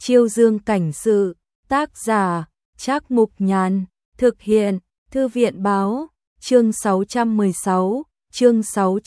Chiêu Dương cảnh sự, tác giả, Trác Mục Nhàn, thực hiện, Thư viện báo, chương 616, chương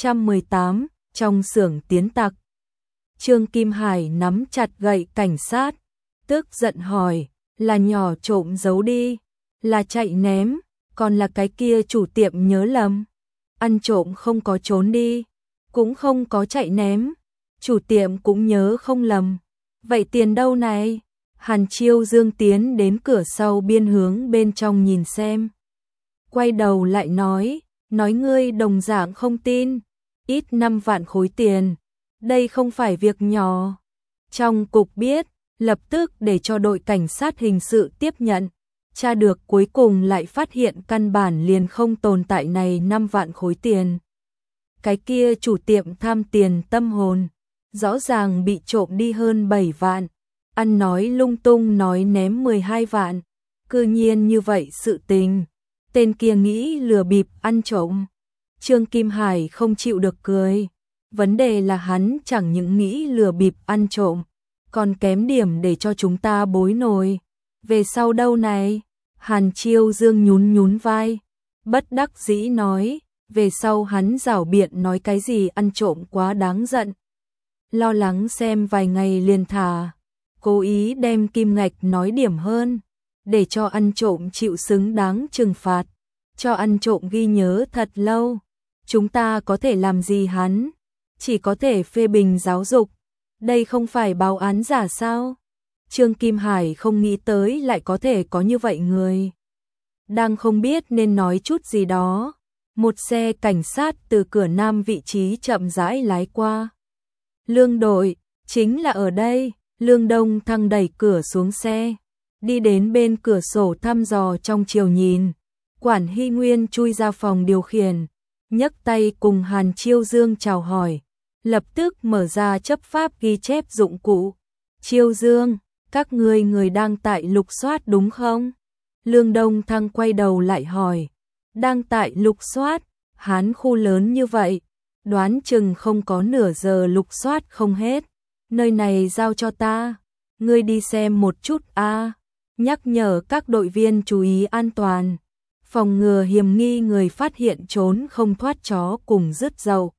618, trong xưởng tiến tặc. Trương Kim Hải nắm chặt gậy cảnh sát, tức giận hỏi, là nhỏ trộm giấu đi, là chạy ném, còn là cái kia chủ tiệm nhớ lầm. Ăn trộm không có trốn đi, cũng không có chạy ném, chủ tiệm cũng nhớ không lầm. Vậy tiền đâu này? Hàn Chiêu Dương tiến đến cửa sau biên hướng bên trong nhìn xem. Quay đầu lại nói ngươi đồng dạng không tin, ít 5 vạn khối tiền, đây không phải việc nhỏ. Trong cục biết, lập tức để cho đội cảnh sát hình sự tiếp nhận, tra được cuối cùng lại phát hiện căn bản liền không tồn tại này 5 vạn khối tiền. Cái kia chủ tiệm tham tiền tâm hồn, rõ ràng bị trộm đi hơn 7 vạn, ăn nói lung tung nói ném 12 vạn, cư nhiên như vậy sự tình, tên kia nghĩ lừa bịp ăn trộm. Trương Kim Hải không chịu được cười, vấn đề là hắn chẳng những nghĩ lừa bịp ăn trộm, còn kém điểm để cho chúng ta bối nổi. Về sau đâu này? Hàn Chiêu Dương nhún vai, bất đắc dĩ nói, về sau hắn giảo biện nói cái gì ăn trộm quá đáng giận. Lo lắng xem vài ngày liền thả, cố ý đem kim ngạch nói điểm hơn, để cho ăn trộm chịu xứng đáng trừng phạt, cho ăn trộm ghi nhớ thật lâu. Chúng ta có thể làm gì hắn? Chỉ có thể phê bình giáo dục, đây không phải báo án giả sao? Trương Kim Hải không nghĩ tới lại có thể có như vậy người. Đang không biết nên nói chút gì đó, một xe cảnh sát từ cửa nam vị trí chậm rãi lái qua. Lương đội, chính là ở đây. Lương Đông Thăng đẩy cửa xuống xe, đi đến bên cửa sổ thăm dò trong chiều nhìn. Quản Hy Nguyên chui ra phòng điều khiển, nhấc tay cùng Hàn Chiêu Dương chào hỏi, lập tức mở ra chấp pháp ghi chép dụng cụ. Chiêu Dương, các người đang tại lục soát đúng không? Lương Đông Thăng quay đầu lại hỏi, đang tại lục soát, Hán khu lớn như vậy, đoán chừng không có nửa giờ lục soát không hết. Nơi này giao cho ta, ngươi đi xem một chút a, nhắc nhở các đội viên chú ý an toàn, phòng ngừa hiểm nghi người phát hiện trốn không thoát chó cùng rứt dậu.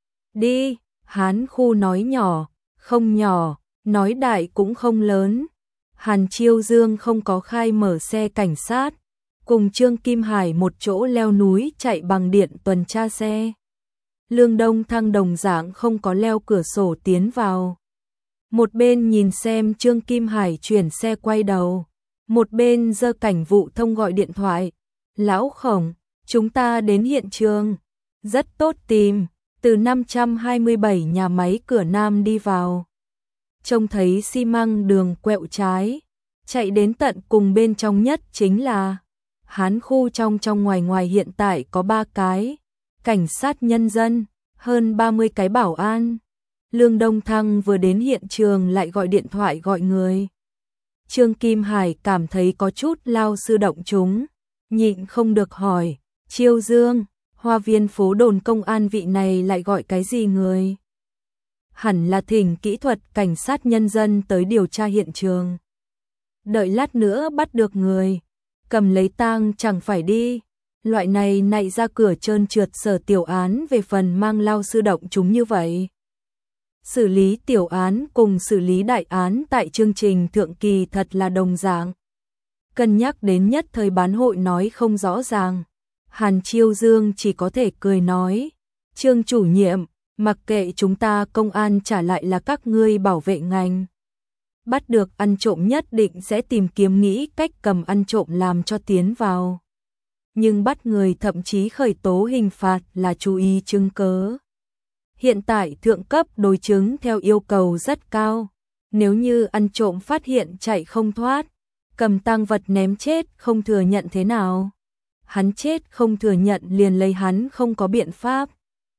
Đi, Hán khu nói nhỏ, không nhỏ, nói đại cũng không lớn. Hàn Chiêu Dương không có khai mở xe cảnh sát, cùng Trương Kim Hải một chỗ leo núi chạy bằng điện tuần tra xe. Lương Đông Thăng đồng dạng không có leo cửa sổ tiến vào. Một bên nhìn xem Trương Kim Hải chuyển xe quay đầu, một bên giơ cảnh vụ thông gọi điện thoại. Lão Khổng, chúng ta đến hiện trường. Rất tốt tìm, từ 527 nhà máy cửa nam đi vào. Trông thấy xi măng đường quẹo trái, chạy đến tận cùng bên trong nhất chính là Hán khu trong ngoài hiện tại có 3 cái, cảnh sát nhân dân, hơn 30 cái bảo an. Lương Đông Thăng vừa đến hiện trường lại gọi điện thoại gọi người. Trương Kim Hải cảm thấy có chút lao sư động chúng, nhịn không được hỏi, Chiêu Dương, Hoa Viên phố đồn công an vị này lại gọi cái gì người? Hẳn là thỉnh kỹ thuật cảnh sát nhân dân tới điều tra hiện trường. Đợi lát nữa bắt được người, cầm lấy tang chẳng phải đi. Loại này nạy ra cửa trơn trượt sở tiểu án về phần mang lao sư động chúng như vậy. Xử lý tiểu án cùng xử lý đại án tại chương trình thượng kỳ thật là đồng dạng. Cân nhắc đến nhất thời bán hội nói không rõ ràng, Hàn Chiêu Dương chỉ có thể cười nói, Trương chủ nhiệm, mặc kệ chúng ta công an trả lại là các ngươi bảo vệ ngành. Bắt được ăn trộm nhất định sẽ tìm kiếm nghĩ cách cầm ăn trộm làm cho tiến vào. Nhưng bắt người thậm chí khởi tố hình phạt là chú ý chứng cớ. Hiện tại thượng cấp đối chứng theo yêu cầu rất cao. Nếu như ăn trộm phát hiện chạy không thoát, cầm tang vật ném chết không thừa nhận thế nào? Hắn chết không thừa nhận liền lấy hắn không có biện pháp.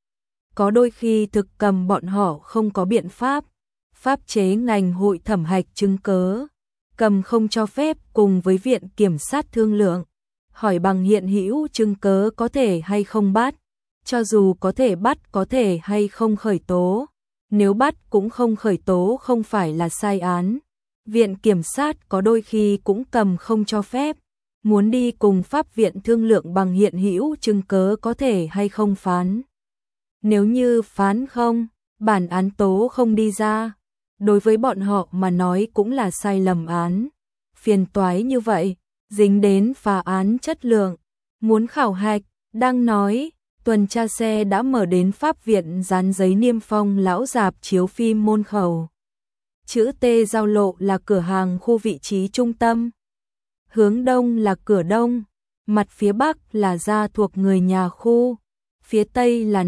Có đôi khi thực cầm bọn họ không có biện pháp. Pháp chế ngành hội thẩm hạch chứng cớ. Cầm không cho phép cùng với viện kiểm sát thương lượng. Hỏi bằng hiện hữu chứng cớ có thể hay không bắt. Cho dù có thể bắt có thể hay không khởi tố. Nếu bắt cũng không khởi tố không phải là sai án. Viện kiểm sát có đôi khi cũng cầm không cho phép, muốn đi cùng pháp viện thương lượng bằng hiện hữu chứng cớ có thể hay không phán. Nếu như phán không, bản án tố không đi ra, đối với bọn họ mà nói cũng là sai lầm án. Phiền toái như vậy, dính đến phá án chất lượng, muốn khảo hạch, đang nói, tuần tra xe đã mở đến pháp viện dán giấy niêm phong lão rạp chiếu phim môn khẩu. Chữ T giao lộ là cửa hàng khu vị trí trung tâm. Hướng đông là cửa đông, mặt phía bắc là gia thuộc người nhà khu, phía tây là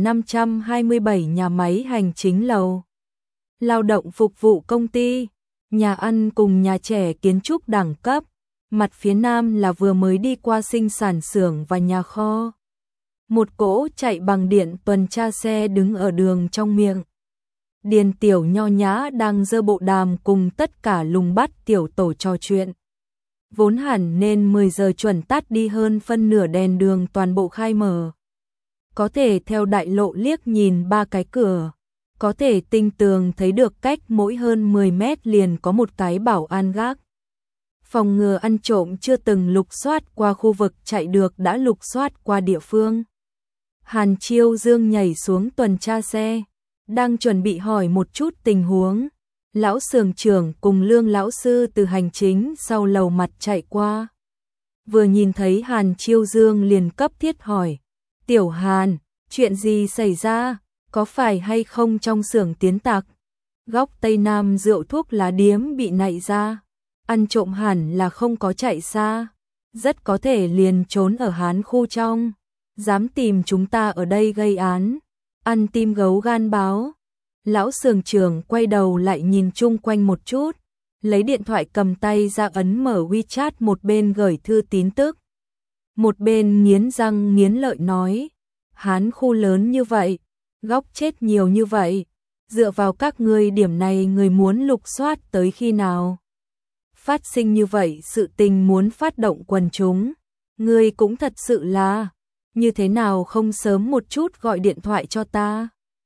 527 nhà máy hành chính lầu. Lao động phục vụ công ty, nhà ăn cùng nhà trẻ kiến trúc đẳng cấp, mặt phía nam là vừa mới đi qua sinh sản xưởng và nhà kho. Một cỗ chạy bằng điện tuần tra xe đứng ở đường trong miệng. Điền Tiểu nho nhã đang giơ bộ đàm cùng tất cả lùng bắt tiểu tổ trò chuyện. Vốn hẳn nên 10 giờ chuẩn tắt đi hơn phân nửa đèn đường toàn bộ khai mở. Có thể theo đại lộ liếc nhìn 3 cái cửa, có thể tinh tường thấy được cách mỗi hơn 10 mét liền có một cái bảo an gác. Phòng ngừa ăn trộm chưa từng lục soát qua khu vực chạy được đã lục soát qua địa phương. Hàn Chiêu Dương nhảy xuống tuần tra xe, đang chuẩn bị hỏi một chút tình huống. Lão xưởng trưởng cùng Lương lão sư từ hành chính sau lầu mặt chạy qua. Vừa nhìn thấy Hàn Chiêu Dương liền cấp thiết hỏi, Tiểu Hàn, chuyện gì xảy ra, có phải hay không trong xưởng tiến tặc? Góc Tây Nam rượu thuốc lá điếm bị nạy ra, ăn trộm hẳn là không có chạy xa, rất có thể liền trốn ở Hán khu trong, dám tìm chúng ta ở đây gây án, ăn tim gấu gan báo. Lão xưởng trưởng quay đầu lại nhìn chung quanh một chút, lấy điện thoại cầm tay ra ấn mở WeChat, một bên gửi thư tin tức, một bên nghiến răng nghiến lợi nói, Hán khu lớn như vậy, góc chết nhiều như vậy, dựa vào các ngươi điểm này người muốn lục soát tới khi nào? Phát sinh như vậy sự tình muốn phát động quần chúng, ngươi cũng thật sự là, như thế nào không sớm một chút gọi điện thoại cho ta?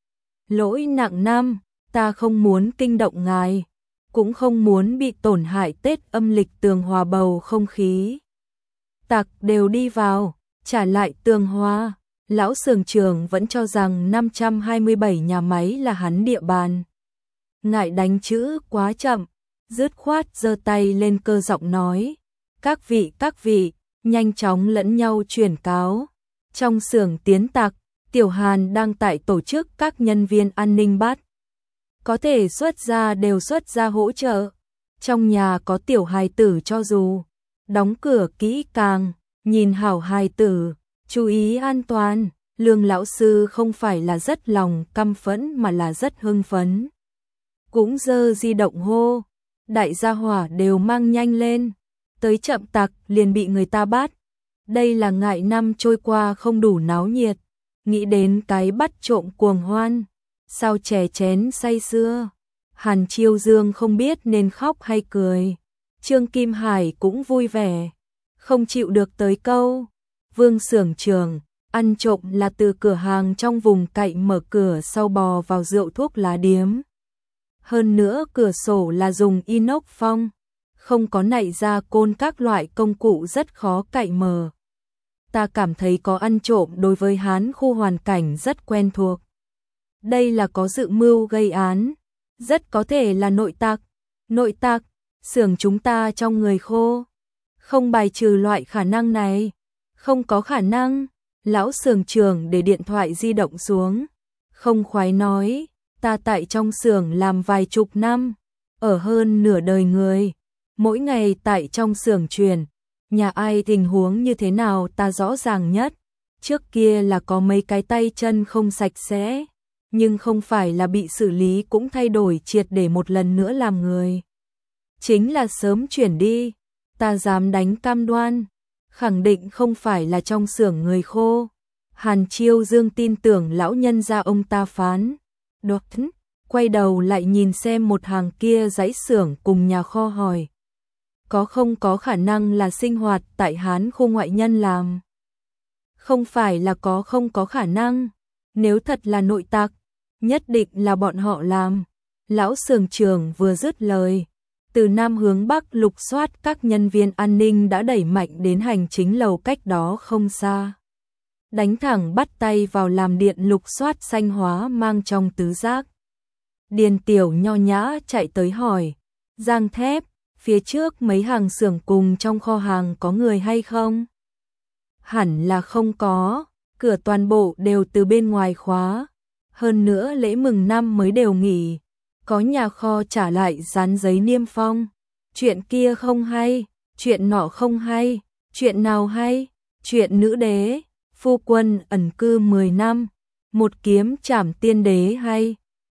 Lỗi nặng năm, ta không muốn kinh động ngài, cũng không muốn bị tổn hại Tết âm lịch tường hòa bầu không khí. Tặc đều đi vào, trả lại tường hòa. Lão xưởng trưởng vẫn cho rằng 527 nhà máy là hắn địa bàn. Ngại đánh chữ quá chậm, dứt khoát giơ tay lên cơ giọng nói, các vị, nhanh chóng lẫn nhau truyền cáo. Trong xưởng tiến tặc, Tiểu Hàn đang tại tổ chức các nhân viên an ninh bắt. Có thể xuất ra đều xuất ra hỗ trợ. Trong nhà có tiểu hài tử cho dù, đóng cửa kỹ càng, nhìn hảo hài tử, chú ý an toàn. Lương lão sư không phải là rất lòng căm phẫn mà là rất hưng phấn. Cũng giơ di động hô, đại gia hỏa đều mang nhanh lên, tới chậm tặc liền bị người ta bắt. Đây là ngại năm trôi qua không đủ náo nhiệt, nghĩ đến cái bắt trộm cuồng hoan, sao chè chén say sưa. Hàn Chiêu Dương không biết nên khóc hay cười. Trương Kim Hải cũng vui vẻ, không chịu được tới câu, Vương xưởng trưởng, ăn trộm là từ cửa hàng trong vùng cạnh mở cửa sau bò vào rượu thuốc lá điếm. Hơn nữa cửa sổ là dùng inox phong, không có nạy ra côn các loại công cụ rất khó cậy mở. Ta cảm thấy có ăn trộm đối với Hán khu hoàn cảnh rất quen thuộc. Đây là có dự mưu gây án, rất có thể là nội tặc, xưởng chúng ta trong người khô. Không bài trừ loại khả năng này, không có khả năng. Lão xưởng trưởng để điện thoại di động xuống, không khoái nói, ta tại trong xưởng làm vài chục năm, ở hơn nửa đời người, mỗi ngày tại trong xưởng truyền, nhà ai tình huống như thế nào ta rõ ràng nhất. Trước kia là có mấy cái tay chân không sạch sẽ, nhưng không phải là bị xử lý cũng thay đổi triệt để một lần nữa làm người. Chính là sớm chuyển đi, ta dám đánh cam đoan, khẳng định không phải là trong xưởng người khô. Hàn Chiêu Dương tin tưởng lão nhân gia ông ta phán. Đột quay đầu lại nhìn xem một hàng kia dãy xưởng cùng nhà kho hỏi, có không có khả năng là sinh hoạt tại Hán khu ngoại nhân làm? Không phải là có không có khả năng, nếu thật là nội tặc, nhất định là bọn họ làm. Lão xưởng trưởng vừa dứt lời, từ Nam hướng Bắc lục soát, các nhân viên an ninh đã đẩy mạnh đến hành chính lầu cách đó không xa. Đánh thẳng bắt tay vào làm điện lục soát xanh hóa mang trong tứ giác. Điền Tiểu nho nhã chạy tới hỏi, Giang Thép, phía trước mấy hàng xưởng cùng trong kho hàng có người hay không? Hẳn là không có, cửa toàn bộ đều từ bên ngoài khóa. Hơn nữa lễ mừng năm mới đều nghỉ, có nhà kho trả lại dán giấy niêm phong. Chuyện kia không hay, chuyện nọ không hay, chuyện nào hay? Chuyện nữ đế, phu quân ẩn cư 10 năm, một kiếm trảm tiên đế hay?